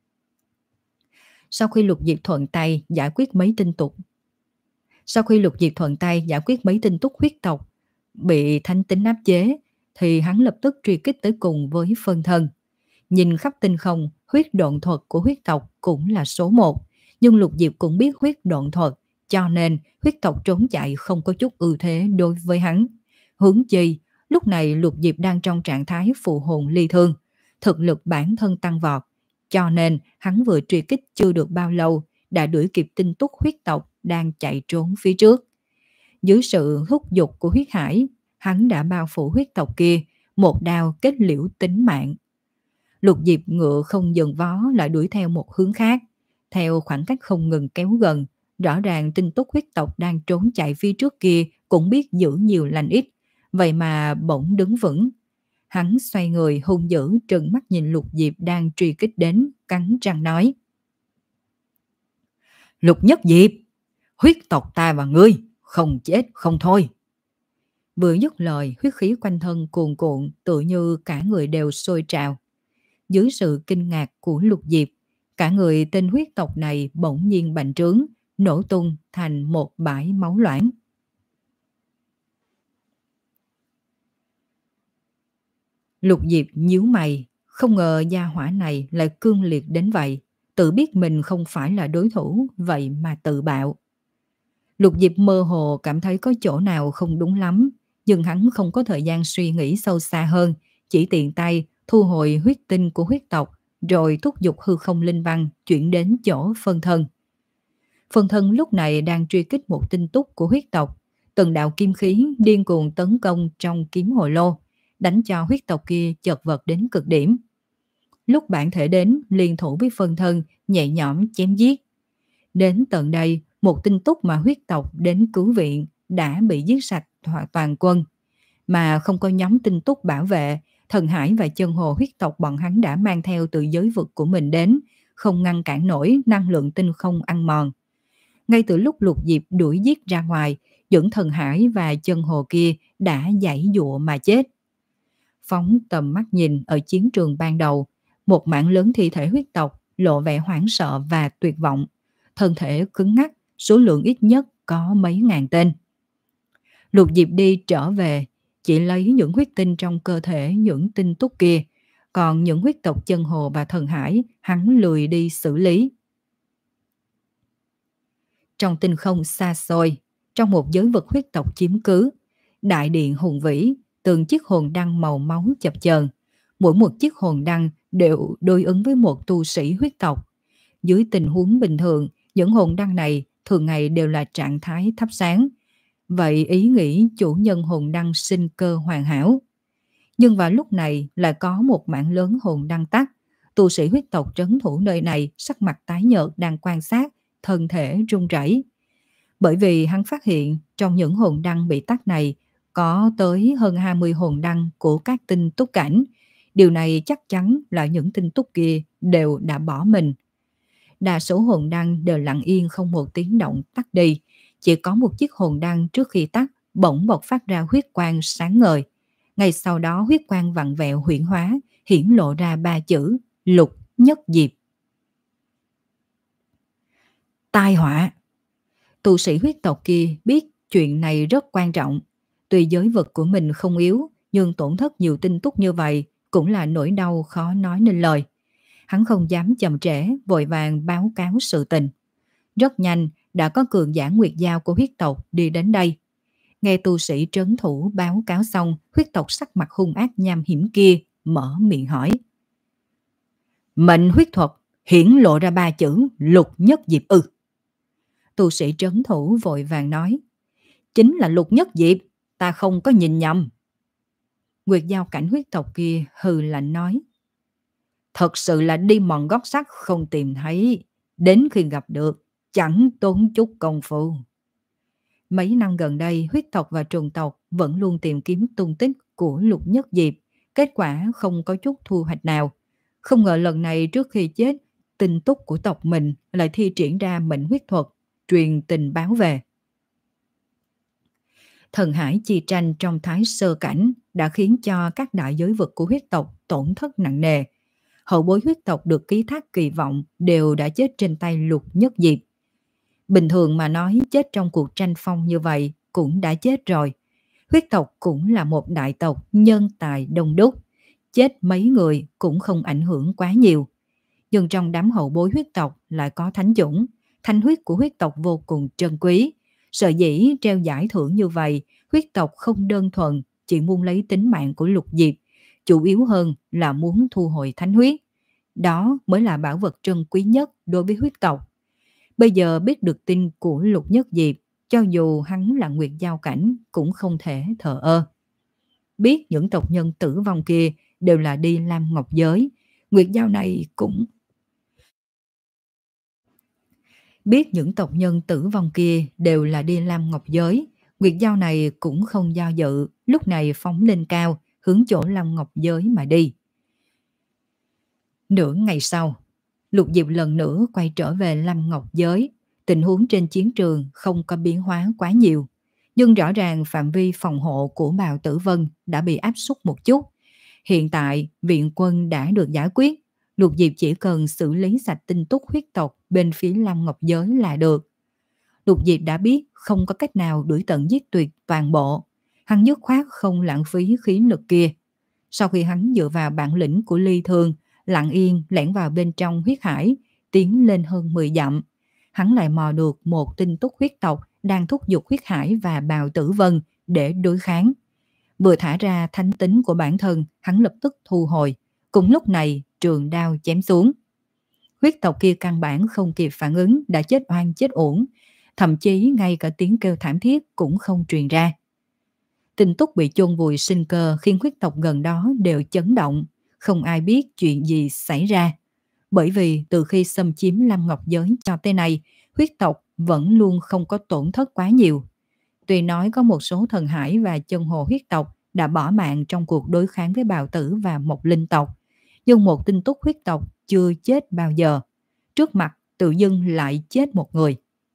Sau khi Lục Diệp thuận tay giải quyết mấy tinh túc, sau khi Lục Diệp thuận tay giải quyết mấy tinh túc huyết tộc bị thánh tính áp chế, thì hắn lập tức truy kích tới cùng với phân thân. Nhìn khắp tinh không, huyết độn thuật của huyết tộc cũng là số một, nhưng Lục Diệp cũng biết huyết độn thuật, cho nên huyết tộc trốn chạy không có chút ưu thế đối với hắn. Huống chi, lúc này Lục Diệp đang trong trạng thái phụ hồn ly thương, thực lực bản thân tăng vọt, cho nên hắn vừa truy kích chưa được bao lâu đã đuổi kịp tinh túc huyết tộc đang chạy trốn phía trước. Dưới sự hút dục của huyết hải, hắn đã bao phủ huyết tộc kia, một đao kết liễu tính mạng. Lục Diệp ngựa không dừng vó lại đuổi theo một hướng khác, theo khoảng cách không ngừng kéo gần. Rõ ràng tinh túc huyết tộc đang trốn chạy phía trước kia cũng biết giữ nhiều lành ít, vậy mà bỗng đứng vững. Hắn xoay người hung dữ trừng mắt nhìn Lục Diệp đang truy kích đến, cắn răng nói: Lục Nhất Diệp, huyết tộc ta và ngươi không chết không thôi. Vừa dứt lời, huyết khí quanh thân cuồn cuộn, tự như cả người đều sôi trào. Dưới sự kinh ngạc của Lục Diệp, cả người tên huyết tộc này bỗng nhiên bành trướng, nổ tung thành một bãi máu loãng. Lục Diệp nhíu mày, không ngờ gia hỏa này lại cương liệt đến vậy, tự biết mình không phải là đối thủ, vậy mà tự bạo. Lục Diệp mơ hồ cảm thấy có chỗ nào không đúng lắm, nhưng hắn không có thời gian suy nghĩ sâu xa hơn, chỉ tiện tay thu hồi huyết tinh của huyết tộc, rồi thúc giục hư không linh văn chuyển đến chỗ phân thân. Phân thân lúc này đang truy kích một tinh túc của huyết tộc, từng đạo kim khí điên cuồng tấn công trong kiếm hồ lô, đánh cho huyết tộc kia chật vật đến cực điểm. Lúc bản thể đến, liên thủ với phân thân, nhẹ nhõm chém giết. Đến tận đây, một tinh túc mà huyết tộc đến cứu viện đã bị giết sạch toàn quân. Mà không có nhóm tinh túc bảo vệ, thần hải và chân hồ huyết tộc bọn hắn đã mang theo từ giới vực của mình đến, không ngăn cản nổi năng lượng tinh không ăn mòn. Ngay từ lúc Lục Diệp đuổi giết ra ngoài, những thần hải và chân hồ kia đã giãy giụa mà chết. Phóng tầm mắt nhìn ở chiến trường ban đầu, một mảng lớn thi thể huyết tộc lộ vẻ hoảng sợ và tuyệt vọng, thân thể cứng ngắc, số lượng ít nhất có mấy ngàn tên. Lục Diệp đi trở về, chỉ lấy những huyết tinh trong cơ thể những tinh túc kia, còn những huyết tộc chân hồ và thần hải hắn lười đi xử lý. Trong tinh không xa xôi, trong một giới vực huyết tộc chiếm cứ, đại điện hùng vĩ, từng chiếc hồn đăng màu máu chập chờn, mỗi một chiếc hồn đăng đều đối ứng với một tu sĩ huyết tộc. Dưới tình huống bình thường, những hồn đăng này thường ngày đều là trạng thái thắp sáng. Vậy ý nghĩ chủ nhân hồn đăng sinh cơ hoàn hảo. Nhưng vào lúc này lại có một mảng lớn hồn đăng tắt. Tu sĩ huyết tộc trấn thủ nơi này sắc mặt tái nhợt đang quan sát, thân thể run rẩy. Bởi vì hắn phát hiện trong những hồn đăng bị tắt này có tới hơn hai mươi hồn đăng của các tinh túc cảnh. Điều này chắc chắn là những tinh túc kia đều đã bỏ mình. Đa số hồn đăng đều lặng yên không một tiếng động tắt đi. Chỉ có một chiếc hồn đăng trước khi tắt bỗng bộc phát ra huyết quang sáng ngời. Ngay sau đó huyết quang vặn vẹo huyễn hóa, hiển lộ ra ba chữ Lục Nhất Diệp. Tai họa! Tu sĩ huyết tộc kia biết chuyện này rất quan trọng. Tuy giới vực của mình không yếu, nhưng tổn thất nhiều tinh túc như vậy cũng là nỗi đau khó nói nên lời. Hắn không dám chậm trễ, vội vàng báo cáo sự tình. Rất nhanh, đã có cường giả Nguyệt Giao của huyết tộc đi đến đây. Nghe tu sĩ trấn thủ báo cáo xong, huyết tộc sắc mặt hung ác nham hiểm kia mở miệng hỏi. Mệnh huyết thuật hiển lộ ra ba chữ Lục Nhất Diệp ư? Tu sĩ trấn thủ vội vàng nói. Chính là Lục Nhất Diệp, ta không có nhìn nhầm. Nguyệt Giao cảnh huyết tộc kia hừ lạnh nói. Thật sự là đi mòn gót sắt không tìm thấy, đến khi gặp được chẳng tốn chút công phu. Mấy năm gần đây, huyết tộc và trùng tộc vẫn luôn tìm kiếm tung tích của Lục Nhất Diệp, kết quả không có chút thu hoạch nào. Không ngờ lần này trước khi chết, tinh túc của tộc mình lại thi triển ra mệnh huyết thuật, truyền tình báo về. Thần hải chi tranh trong thái sơ cảnh đã khiến cho các đại giới vực của huyết tộc tổn thất nặng nề. Hậu bối huyết tộc được ký thác kỳ vọng đều đã chết trên tay Lục Nhất Diệp. Bình thường mà nói chết trong cuộc tranh phong như vậy cũng đã chết rồi. Huyết tộc cũng là một đại tộc nhân tài đông đúc. Chết mấy người cũng không ảnh hưởng quá nhiều. Nhưng trong đám hậu bối huyết tộc lại có thánh chủng. Thanh huyết của huyết tộc vô cùng trân quý. Sở dĩ treo giải thưởng như vậy, huyết tộc không đơn thuần chỉ muốn lấy tính mạng của Lục Diệp, chủ yếu hơn là muốn thu hồi thánh huyết. Đó mới là bảo vật trân quý nhất đối với huyết tộc. Bây giờ biết được tin của Lục Nhất Diệp, cho dù hắn là Nguyệt Giao cảnh cũng không thể thờ ơ. Biết những tộc nhân tử vong kia đều là đi Lam Ngọc Giới, Nguyệt Giao này cũng... Biết những tộc nhân tử vong kia đều là đi Lam Ngọc Giới, Nguyệt Giao này cũng không do dự, lúc này phóng lên cao, hướng chỗ Lam Ngọc Giới mà đi. Nửa ngày sau, Lục Diệp lần nữa quay trở về Lam Ngọc Giới. Tình huống trên chiến trường không có biến hóa quá nhiều. Nhưng rõ ràng phạm vi phòng hộ của Bào Tử Vân đã bị áp suất một chút. Hiện tại, viện quân đã được giải quyết. Lục Diệp chỉ cần xử lý sạch tinh túc huyết tộc bên phía Lam Ngọc Giới là được. Lục Diệp đã biết không có cách nào đuổi tận giết tuyệt toàn bộ. Hắn dứt khoát không lãng phí khí lực kia. Sau khi hắn dựa vào bản lĩnh của Ly Thương, lặng yên lẻn vào bên trong huyết hải, tiến lên hơn mười dặm. Hắn lại mò được một tinh túc huyết tộc đang thúc giục huyết hải và Bào Tử Vân để đối kháng. Vừa thả ra thánh tính của bản thân, hắn lập tức thu hồi. Cùng lúc này, trường đao chém xuống. Huyết tộc kia căn bản không kịp phản ứng, đã chết oan chết uổng. Thậm chí ngay cả tiếng kêu thảm thiết cũng không truyền ra. Tinh túc bị chôn vùi sinh cơ khiến huyết tộc gần đó đều chấn động. Không ai biết chuyện gì xảy ra. Bởi vì từ khi xâm chiếm Lam Ngọc Giới cho tới nay, huyết tộc vẫn luôn không có tổn thất quá nhiều. Tuy nói có một số thần hải và chân hồ huyết tộc đã bỏ mạng trong cuộc đối kháng với bào tử và một linh tộc, nhưng một tinh túc huyết tộc chưa chết bao giờ. Trước mặt tự dưng lại chết một người.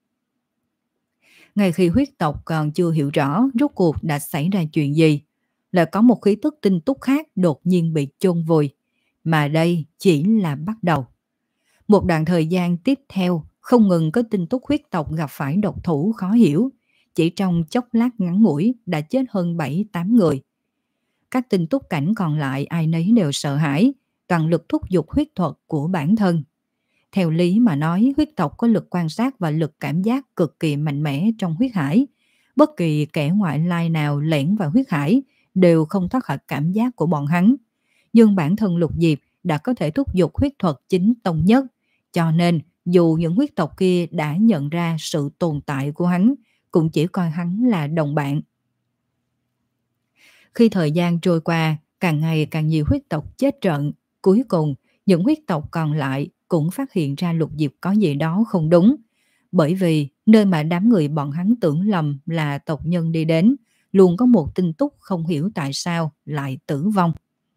Ngay khi huyết tộc còn chưa hiểu rõ rốt cuộc đã xảy ra chuyện gì, lại có một khí tức tinh túc khác đột nhiên bị chôn vùi. Mà đây chỉ là bắt đầu. Một đoạn thời gian tiếp theo, không ngừng có tinh túc huyết tộc gặp phải độc thủ khó hiểu. Chỉ trong chốc lát ngắn ngủi đã chết hơn bảy tám người. Các tinh túc cảnh còn lại ai nấy đều sợ hãi, toàn lực thúc giục huyết thuật của bản thân. Theo lý mà nói, huyết tộc có lực quan sát và lực cảm giác cực kỳ mạnh mẽ trong huyết hải. Bất kỳ kẻ ngoại lai nào lẻn vào huyết hải đều không thoát khỏi cảm giác của bọn hắn. Nhưng bản thân Lục Diệp đã có thể thúc giục huyết thuật chính tông nhất, cho nên dù những huyết tộc kia đã nhận ra sự tồn tại của hắn, cũng chỉ coi hắn là đồng bạn. Khi thời gian trôi qua, càng ngày càng nhiều huyết tộc chết trận. Cuối cùng, những huyết tộc còn lại cũng phát hiện ra Lục Diệp có gì đó không đúng. Bởi vì nơi mà đám người bọn hắn tưởng lầm là tộc nhân đi đến, luôn có một tinh túc không hiểu tại sao lại tử vong.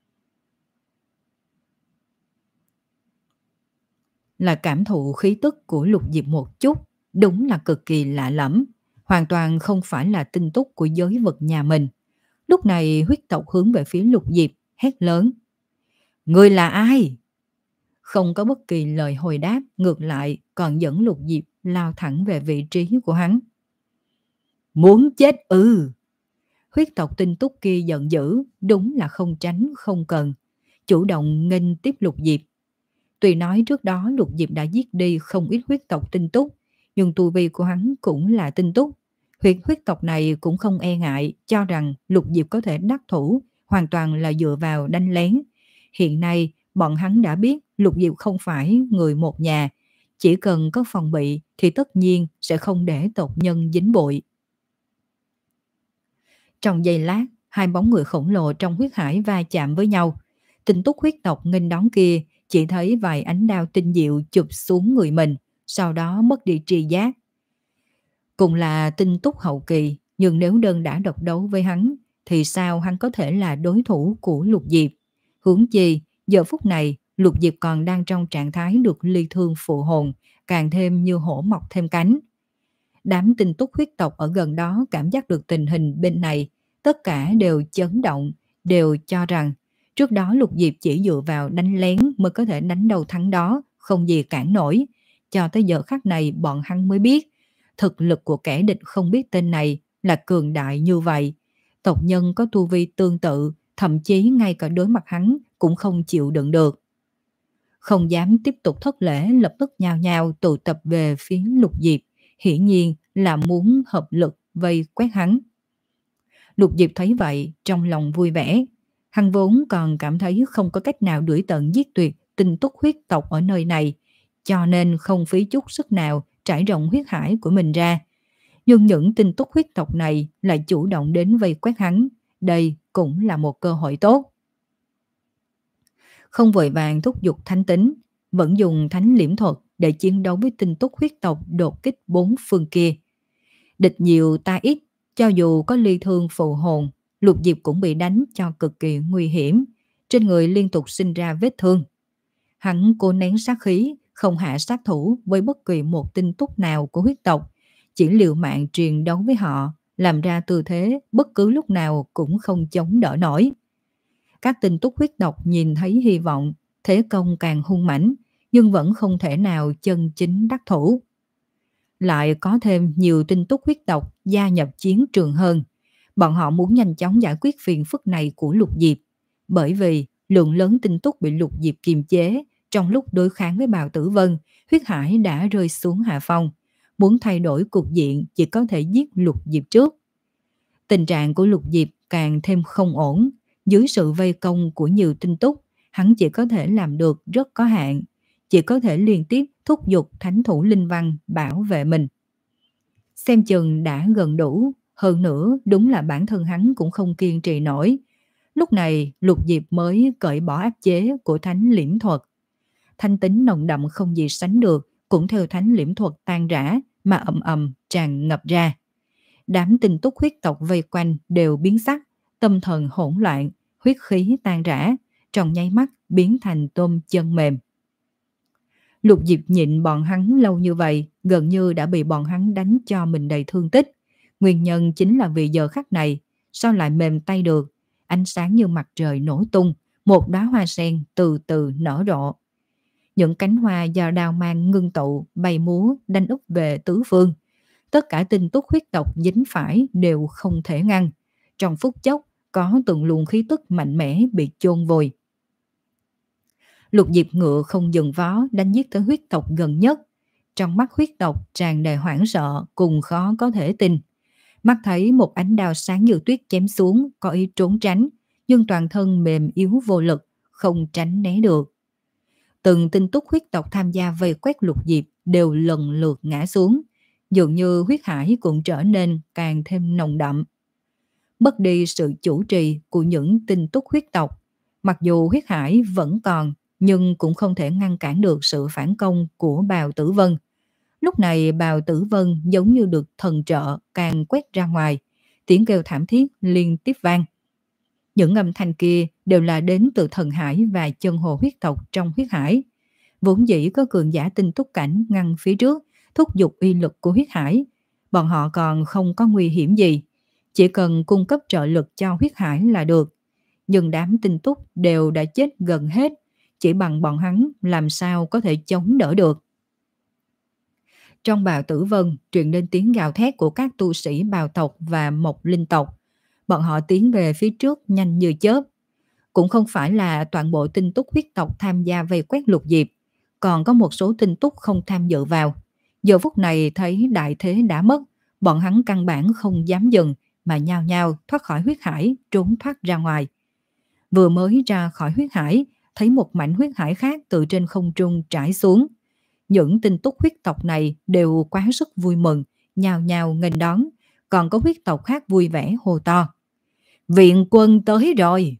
Là cảm thụ khí tức của Lục Diệp một chút, đúng là cực kỳ lạ lẫm, hoàn toàn không phải là tinh túc của giới vực nhà mình. Lúc này huyết tộc hướng về phía Lục Diệp, hét lớn. Người là ai? Không có bất kỳ lời hồi đáp, ngược lại còn dẫn Lục Diệp lao thẳng về vị trí của hắn. Muốn chết ư? Huyết tộc tinh túc kia giận dữ, đúng là không tránh không cần, chủ động nghênh tiếp Lục Diệp. Tuy nói trước đó Lục Diệp đã giết đi không ít huyết tộc tinh túc, nhưng tu vi của hắn cũng là tinh túc. Huyết huyết tộc này cũng không e ngại, cho rằng Lục Diệp có thể đắc thủ, hoàn toàn là dựa vào đánh lén. Hiện nay, bọn hắn đã biết Lục Diệp không phải người một nhà, chỉ cần có phòng bị thì tất nhiên sẽ không để tộc nhân dính bụi. Trong giây lát, hai bóng người khổng lồ trong huyết hải va chạm với nhau. Tinh túc huyết tộc nghênh đón kia chỉ thấy vài ánh đao tinh diệu chụp xuống người mình, sau đó mất đi tri giác. Cùng là tinh túc hậu kỳ, nhưng nếu đơn đã độc đấu với hắn, thì sao hắn có thể là đối thủ của Lục Diệp? Huống chi, giờ phút này, Lục Diệp còn đang trong trạng thái được ly thương phụ hồn, càng thêm như hổ mọc thêm cánh. Đám tinh túc huyết tộc ở gần đó cảm giác được tình hình bên này, tất cả đều chấn động, đều cho rằng trước đó Lục Diệp chỉ dựa vào đánh lén mới có thể đánh đầu thắng đó, không gì cản nổi. Cho tới giờ khắc này bọn hắn mới biết, thực lực của kẻ địch không biết tên này là cường đại như vậy. Tộc nhân có tu vi tương tự, thậm chí ngay cả đối mặt hắn cũng không chịu đựng được. Không dám tiếp tục thất lễ, lập tức nhào nhào tụ tập về phía Lục Diệp, hiển nhiên là muốn hợp lực vây quét hắn. Lục Diệp thấy vậy, trong lòng vui vẻ. Hắn vốn còn cảm thấy không có cách nào đuổi tận giết tuyệt tinh túc huyết tộc ở nơi này, cho nên không phí chút sức nào trải rộng huyết hải của mình ra. Nhưng những tinh túc huyết tộc này lại chủ động đến vây quét hắn, đây cũng là một cơ hội tốt. Không vội vàng thúc giục thánh tính, vẫn dùng thánh liễm thuật để chiến đấu với tinh túc huyết tộc đột kích bốn phương kia. Địch nhiều ta ít, cho dù có ly thương phụ hồn, Lục Diệp cũng bị đánh cho cực kỳ nguy hiểm, trên người liên tục sinh ra vết thương. Hắn cố nén sát khí, không hạ sát thủ với bất kỳ một tinh túc nào của huyết tộc, chỉ liều mạng truyền đấu với họ, làm ra tư thế bất cứ lúc nào cũng không chống đỡ nổi. Các tinh túc huyết tộc nhìn thấy hy vọng, thế công càng hung mãnh, nhưng vẫn không thể nào chân chính đắc thủ. Lại có thêm nhiều tinh túc huyết tộc gia nhập chiến trường hơn. Bọn họ muốn nhanh chóng giải quyết phiền phức này của Lục Diệp, bởi vì lượng lớn tinh túc bị Lục Diệp kiềm chế trong lúc đối kháng với Bào Tử Vân, huyết hải đã rơi xuống hạ phong. Muốn thay đổi cục diện chỉ có thể giết Lục Diệp trước. Tình trạng của Lục Diệp càng thêm không ổn. Dưới sự vây công của nhiều tinh túc, hắn chỉ có thể làm được rất có hạn, chỉ có thể liên tiếp thúc giục thánh thủ linh văn bảo vệ mình. Xem chừng đã gần đủ, hơn nữa đúng là bản thân hắn cũng không kiên trì nổi. Lúc này Lục Diệp mới cởi bỏ áp chế của thánh liễm thuật. Thanh tính nồng đậm không gì sánh được cũng theo thánh liễm thuật tan rã mà ầm ầm tràn ngập ra. Đám tinh túc huyết tộc vây quanh đều biến sắc, tâm thần hỗn loạn, huyết khí tan rã, trong nháy mắt biến thành tôm chân mềm. Lục Diệp nhịn bọn hắn lâu như vậy, gần như đã bị bọn hắn đánh cho mình đầy thương tích. Nguyên nhân chính là vì giờ khắc này, sao lại mềm tay được, ánh sáng như mặt trời nổ tung, một đóa hoa sen từ từ nở rộ. Những cánh hoa do đao mang ngưng tụ, bay múa, đánh úp về tứ phương. Tất cả tinh túc huyết tộc dính phải đều không thể ngăn. Trong phút chốc, có từng luồng khí tức mạnh mẽ bị chôn vùi. Lục Diệp ngựa không dừng vó đánh giết tới huyết tộc gần nhất. Trong mắt huyết tộc tràn đầy hoảng sợ cùng khó có thể tin. Mắt thấy một ánh đao sáng như tuyết chém xuống, có ý trốn tránh, nhưng toàn thân mềm yếu vô lực, không tránh né được. Từng tinh túc huyết tộc tham gia vây quét Lục Diệp đều lần lượt ngã xuống, dường như huyết hải cũng trở nên càng thêm nồng đậm. Mất đi sự chủ trì của những tinh túc huyết tộc, mặc dù huyết hải vẫn còn, nhưng cũng không thể ngăn cản được sự phản công của Bào Tử Vân. Lúc này Bào Tử Vân giống như được thần trợ càng quét ra ngoài, tiếng kêu thảm thiết liên tiếp vang. Những âm thanh kia đều là đến từ thần hải và chân hồ huyết tộc trong huyết hải. Vốn dĩ có cường giả tinh túc cảnh ngăn phía trước, thúc giục uy lực của huyết hải. Bọn họ còn không có nguy hiểm gì, chỉ cần cung cấp trợ lực cho huyết hải là được. Nhưng đám tinh túc đều đã chết gần hết, chỉ bằng bọn hắn làm sao có thể chống đỡ được. Trong Bào Tử Vân truyền đến tiếng gào thét của các tu sĩ bào tộc và mộc linh tộc. Bọn họ tiến về phía trước nhanh như chớp. Cũng không phải là toàn bộ tinh túc huyết tộc tham gia vây quét Lục Diệp, còn có một số tinh túc không tham dự vào. Giờ phút này thấy đại thế đã mất, bọn hắn căn bản không dám dừng mà nhao nhao thoát khỏi huyết hải, trốn thoát ra ngoài. Vừa mới ra khỏi huyết hải, thấy một mảnh huyết hải khác từ trên không trung trải xuống. Những tinh túc huyết tộc này đều quá sức vui mừng, nhao nhao nghênh đón, còn có huyết tộc khác vui vẻ hô to: "Viện quân tới rồi!"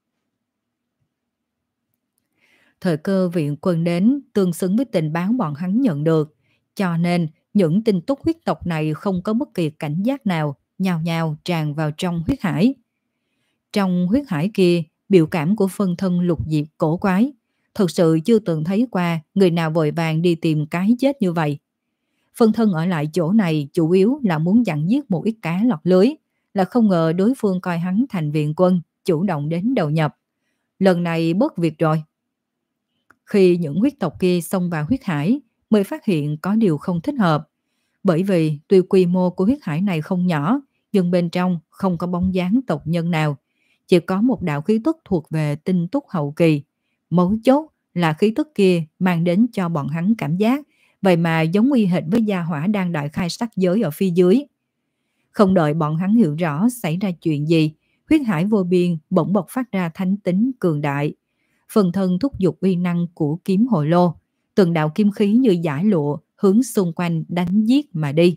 Thời cơ viện quân đến tương xứng với tình báo bọn hắn nhận được, cho nên những tinh túc huyết tộc này không có bất kỳ cảnh giác nào, nhao nhao tràn vào trong huyết hải. Trong huyết hải kia, biểu cảm của phân thân Lục Diệp cổ quái, thực sự chưa từng thấy qua người nào vội vàng đi tìm cái chết như vậy. Phân thân ở lại chỗ này chủ yếu là muốn dặn giết một ít cá lọt lưới, là không ngờ đối phương coi hắn thành viện quân, chủ động đến đầu nhập. Lần này bớt việc rồi. Khi những huyết tộc kia xông vào huyết hải, mới phát hiện có điều không thích hợp. Bởi vì tuy quy mô của huyết hải này không nhỏ, nhưng bên trong không có bóng dáng tộc nhân nào. Chỉ có một đạo khí tức thuộc về tinh túc hậu kỳ. Mấu chốt là khí tức kia mang đến cho bọn hắn cảm giác, vậy mà giống y hệt với gia hỏa đang đại khai sắc giới ở phía dưới. Không đợi bọn hắn hiểu rõ xảy ra chuyện gì, huyết hải vô biên bỗng bộc phát ra thánh tính cường đại. Phần thân thúc giục uy năng của kiếm hồ lô, từng đạo kim khí như giải lụa hướng xung quanh đánh giết mà đi.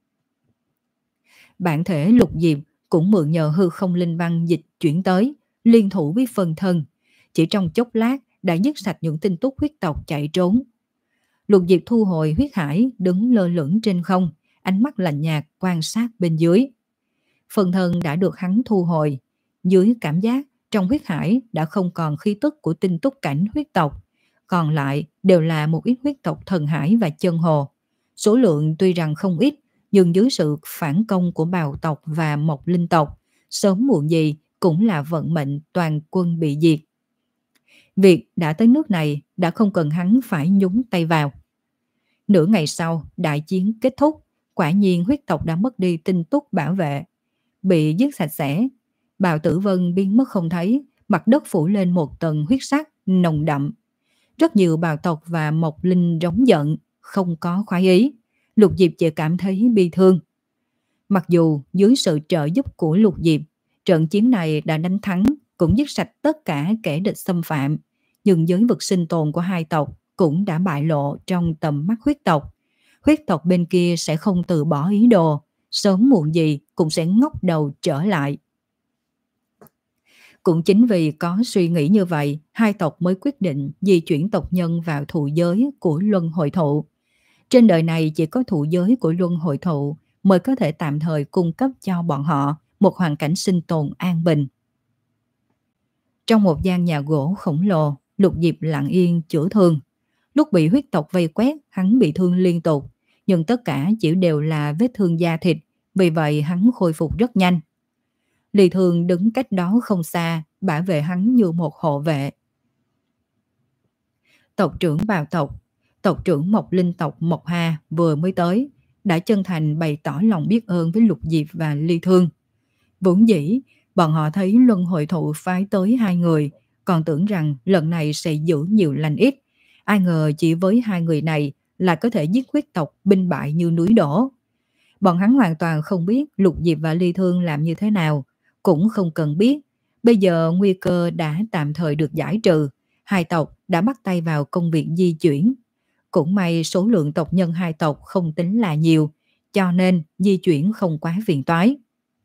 Bản thể Lục Diệp cũng mượn nhờ hư không linh văn dịch chuyển tới, liên thủ với phần thân. Chỉ trong chốc lát đã dứt sạch những tinh túc huyết tộc chạy trốn. Lục Diệp thu hồi huyết hải, đứng lơ lửng trên không, ánh mắt lạnh nhạt quan sát bên dưới. Phần thân đã được hắn thu hồi. Dưới cảm giác, trong huyết hải đã không còn khí tức của tinh túc cảnh huyết tộc, còn lại đều là một ít huyết tộc thần hải và chân hồ. Số lượng tuy rằng không ít, nhưng dưới sự phản công của Bào tộc và Mộc Linh tộc, sớm muộn gì cũng là vận mệnh toàn quân bị diệt. Việc đã tới nước này đã không cần hắn phải nhúng tay vào. Nửa ngày sau, đại chiến kết thúc, quả nhiên huyết tộc đã mất đi tinh túc bảo vệ, bị giết sạch sẽ. Bào Tử Vân biến mất không thấy, mặt đất phủ lên một tầng huyết sắc nồng đậm. Rất nhiều bào tộc và Mộc Linh rống giận, không có khoái ý. Lục Diệp chỉ cảm thấy bi thương. Mặc dù dưới sự trợ giúp của Lục Diệp, trận chiến này đã đánh thắng, cũng giết sạch tất cả kẻ địch xâm phạm, nhưng giới vực sinh tồn của hai tộc cũng đã bại lộ trong tầm mắt huyết tộc. Huyết tộc bên kia sẽ không từ bỏ ý đồ, sớm muộn gì cũng sẽ ngóc đầu trở lại. Cũng chính vì có suy nghĩ như vậy, hai tộc mới quyết định di chuyển tộc nhân vào thụ giới của Luân Hồi Thụ. Trên đời này chỉ có thụ giới của Luân Hồi Thụ mới có thể tạm thời cung cấp cho bọn họ một hoàn cảnh sinh tồn an bình. Trong một gian nhà gỗ khổng lồ, Lục Diệp lặng yên chữa thương. Lúc bị huyết tộc vây quét, hắn bị thương liên tục, nhưng tất cả chỉ đều là vết thương da thịt, vì vậy hắn khôi phục rất nhanh. Lý Thương đứng cách đó không xa, bảo vệ hắn như một hộ vệ. Tộc trưởng Bào tộc, tộc trưởng Mộc Linh tộc Mộc Hà vừa mới tới, đã chân thành bày tỏ lòng biết ơn với Lục Diệp và Lý Thương. Vốn dĩ, bọn họ thấy Luân Hồi Thụ phái tới hai người, còn tưởng rằng lần này sẽ giữ nhiều lành ít. Ai ngờ chỉ với hai người này là có thể giết huyết tộc binh bại như núi đổ. Bọn hắn hoàn toàn không biết Lục Diệp và Lý Thương làm như thế nào, cũng không cần biết. Bây giờ nguy cơ đã tạm thời được giải trừ, hai tộc đã bắt tay vào công việc di chuyển. Cũng may số lượng tộc nhân hai tộc không tính là nhiều, cho nên di chuyển không quá phiền toái.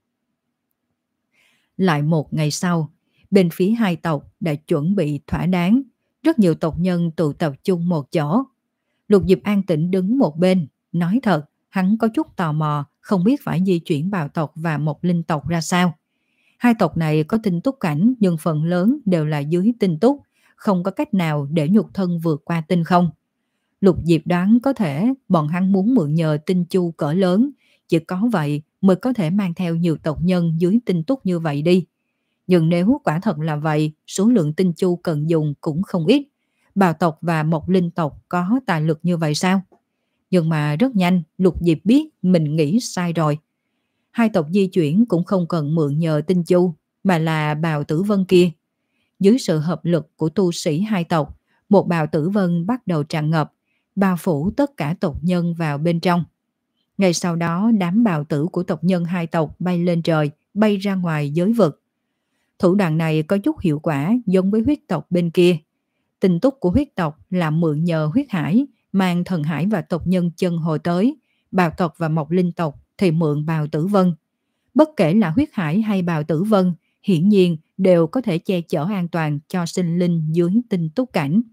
Lại một ngày sau, bên phía hai tộc đã chuẩn bị thỏa đáng, rất nhiều tộc nhân tụ tập chung một chỗ. Lục Diệp an tĩnh đứng một bên, nói thật, hắn có chút tò mò, không biết phải di chuyển Bào tộc và Mộc Linh tộc ra sao. Hai tộc này có tinh túc cảnh nhưng phần lớn đều là dưới tinh túc, không có cách nào để nhục thân vượt qua tinh không. Lục Diệp đoán có thể bọn hắn muốn mượn nhờ tinh chu cỡ lớn, chỉ có vậy mới có thể mang theo nhiều tộc nhân dưới tinh túc như vậy đi. Nhưng nếu quả thật là vậy, số lượng tinh chu cần dùng cũng không ít. Bào tộc và Mộc Linh tộc có tài lực như vậy sao? Nhưng mà rất nhanh, Lục Diệp biết mình nghĩ sai rồi. Hai tộc di chuyển cũng không cần mượn nhờ tinh chu, mà là Bào Tử Vân kia. Dưới sự hợp lực của tu sĩ hai tộc, một Bào Tử Vân bắt đầu tràn ngập, bao phủ tất cả tộc nhân vào bên trong. Ngay sau đó, đám bào tử của tộc nhân hai tộc bay lên trời, bay ra ngoài giới vực. Thủ đoạn này có chút hiệu quả giống với huyết tộc bên kia. Tinh túc của huyết tộc là mượn nhờ huyết hải, mang thần hải và tộc nhân chân hồi tới. Bào tộc và Mộc Linh tộc thì mượn Bào Tử Vân. Bất kể là huyết hải hay Bào Tử Vân, hiển nhiên đều có thể che chở an toàn cho sinh linh dưới tinh túc cảnh.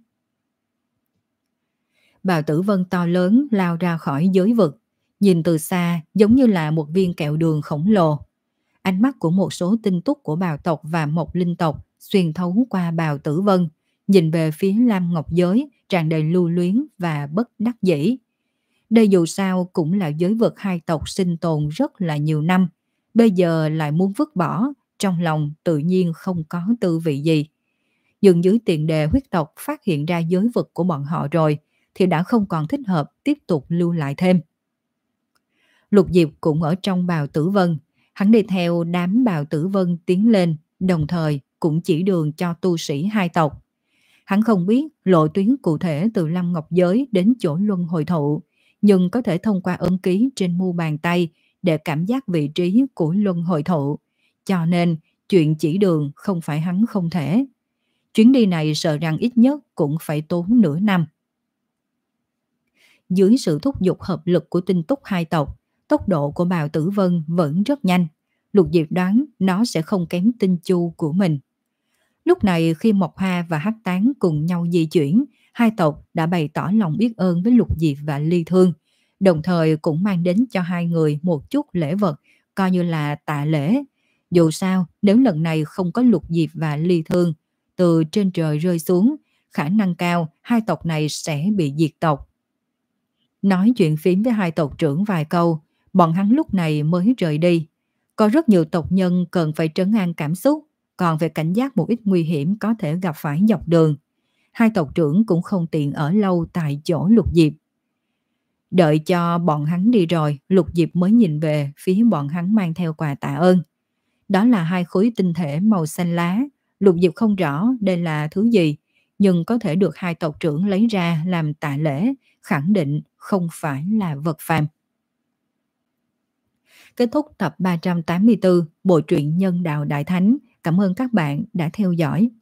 Bào Tử Vân to lớn lao ra khỏi giới vực, nhìn từ xa giống như là một viên kẹo đường khổng lồ. Ánh mắt của một số tinh túc của Bào tộc và Mộc Linh tộc xuyên thấu qua Bào Tử Vân, nhìn về phía Lam Ngọc giới tràn đầy lưu luyến và bất đắc dĩ. Đây dù sao cũng là giới vực hai tộc sinh tồn rất là nhiều năm, bây giờ lại muốn vứt bỏ, trong lòng tự nhiên không có tư vị gì. Nhưng dưới tiền đề huyết tộc phát hiện ra giới vực của bọn họ rồi, thì đã không còn thích hợp tiếp tục lưu lại thêm. Lục Diệp cũng ở trong Bào Tử Vân, hắn đi theo đám Bào Tử Vân tiến lên, đồng thời cũng chỉ đường cho tu sĩ hai tộc. Hắn không biết lộ tuyến cụ thể từ Lâm Ngọc giới đến chỗ Luân Hồi Thụ, nhưng có thể thông qua ấn ký trên mu bàn tay để cảm giác vị trí của Luân Hồi Thụ, cho nên chuyện chỉ đường không phải hắn không thể. Chuyến đi này sợ rằng ít nhất cũng phải tốn nửa năm. Dưới sự thúc giục hợp lực của tinh túc hai tộc, tốc độ của Bào Tử Vân vẫn rất nhanh. Lục Diệp đoán nó sẽ không kém tinh chu của mình. Lúc này khi Mộc Hoa và Hắc Tán cùng nhau di chuyển, hai tộc đã bày tỏ lòng biết ơn với Lục Diệp và Lý Thương, đồng thời cũng mang đến cho hai người một chút lễ vật, coi như là tạ lễ. Dù sao, nếu lần này không có Lục Diệp và Lý Thương, từ trên trời rơi xuống, khả năng cao hai tộc này sẽ bị diệt tộc. Nói chuyện phím với hai tộc trưởng vài câu, Bọn hắn lúc này mới rời đi. Có rất nhiều tộc nhân cần phải trấn an cảm xúc, còn phải cảnh giác một ít nguy hiểm có thể gặp phải dọc đường. Hai tộc trưởng cũng không tiện ở lâu tại chỗ Lục Diệp. Đợi cho bọn hắn đi rồi, Lục Diệp mới nhìn về phía bọn hắn mang theo quà tạ ơn. Đó là hai khối tinh thể màu xanh lá. Lục Diệp không rõ đây là thứ gì, nhưng có thể được hai tộc trưởng lấy ra làm tạ lễ, khẳng định không phải là vật phàm. Kết thúc tập ba trăm tám mươi tư Bộ truyện Nhân Đạo Đại Thánh. Cảm ơn các bạn đã theo dõi.